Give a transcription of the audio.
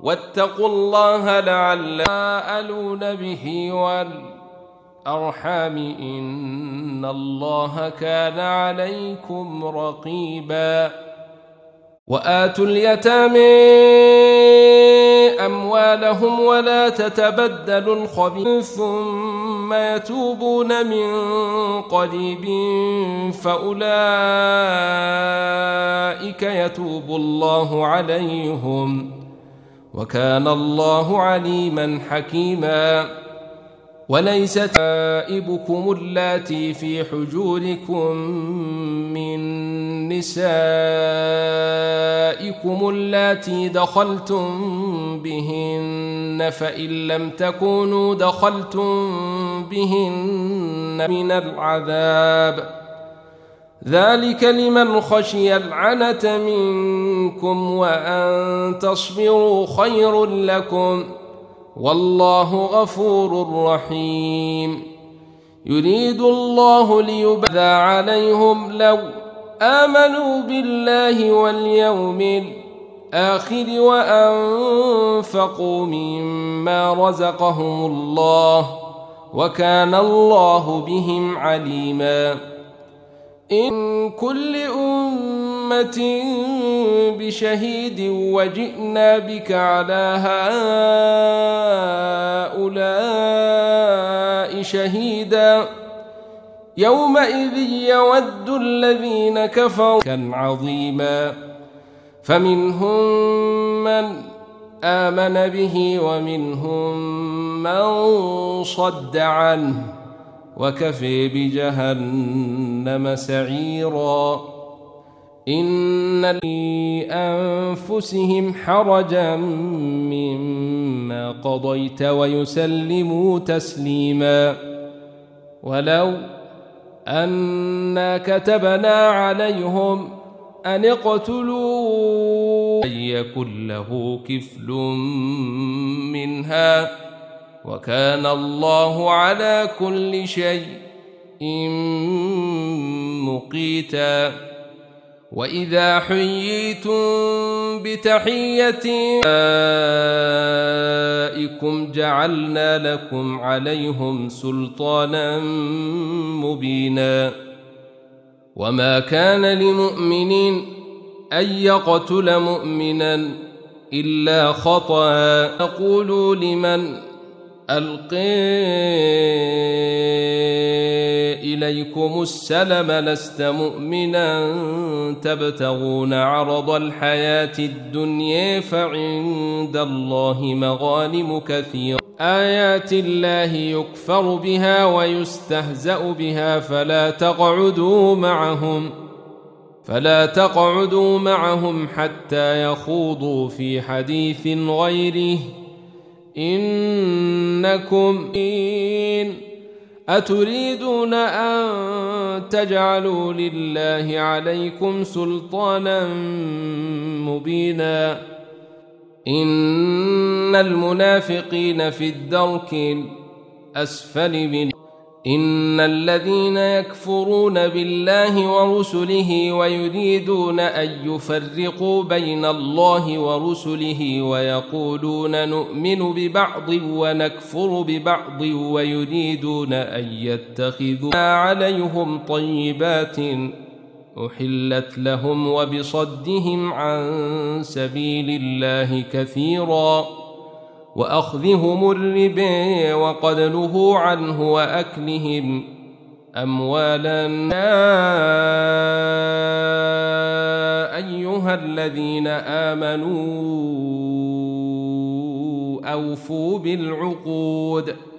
واتقوا الله لعلكم تساءلون به والأرحام إن الله كان عليكم رقيبا وآتوا اليتامى أموالهم ولا تتبدلوا الخبيث ثم يتوبون من قريب فأولئك يتوب الله عليهم وكان الله عليما حكيما وليست تائبكم اللاتي في حجوركم من نسائكم اللاتي دخلتم بهن فإن لم تكونوا دخلتم بهن من العذاب ذلك لمن خشي العنة منكم وأن تصبروا خير لكم والله غفور رحيم يريد الله ليبعد عليهم لو آمنوا بالله واليوم الآخر وأنفقوا مما رزقهم الله وكان الله بهم عليما إن كل أمة بشهيد وجئنا بك على هؤلاء شهيدا يومئذ يود الذين كفروا كان عظيما فمنهم من آمن به ومنهم من صد عنه وكفي بجهنم سعيرا إن لأنفسهم حرجا مما قضيت ويسلموا تسليما ولو أنا كتبنا عليهم أن اقتلوا يكن له كفل منها وكان الله على كل شيء مقيتا وإذا حييتم بتحية آبائكم جعلنا لكم عليهم سلطانا مبينا وما كان لمؤمن أن يقتل مؤمنا إلا خطأ نقول لمن ألقي إليكم السلم لست مؤمنا تبتغون عرض الحياة الدنيا فعند الله مغانم كثيرة آيات الله يكفر بها ويستهزأ بها فلا تقعدوا معهم حتى يخوضوا في حديث غيره إنكم أتريدون أن تجعلوا لله عليكم سلطانا مبينا إن المنافقين في الدرك الأسفل من إن الذين يكفرون بالله ورسله ويريدون أن يفرقوا بين الله ورسله ويقولون نؤمن ببعض ونكفر ببعض ويريدون أن يتخذوا عليهم طيبات أحلت لهم وبصدهم عن سبيل الله كثيرا وأخذهم الربا وقد نهوا عنه وأكلهم أموالا أيها الذين آمنوا أوفوا بالعقود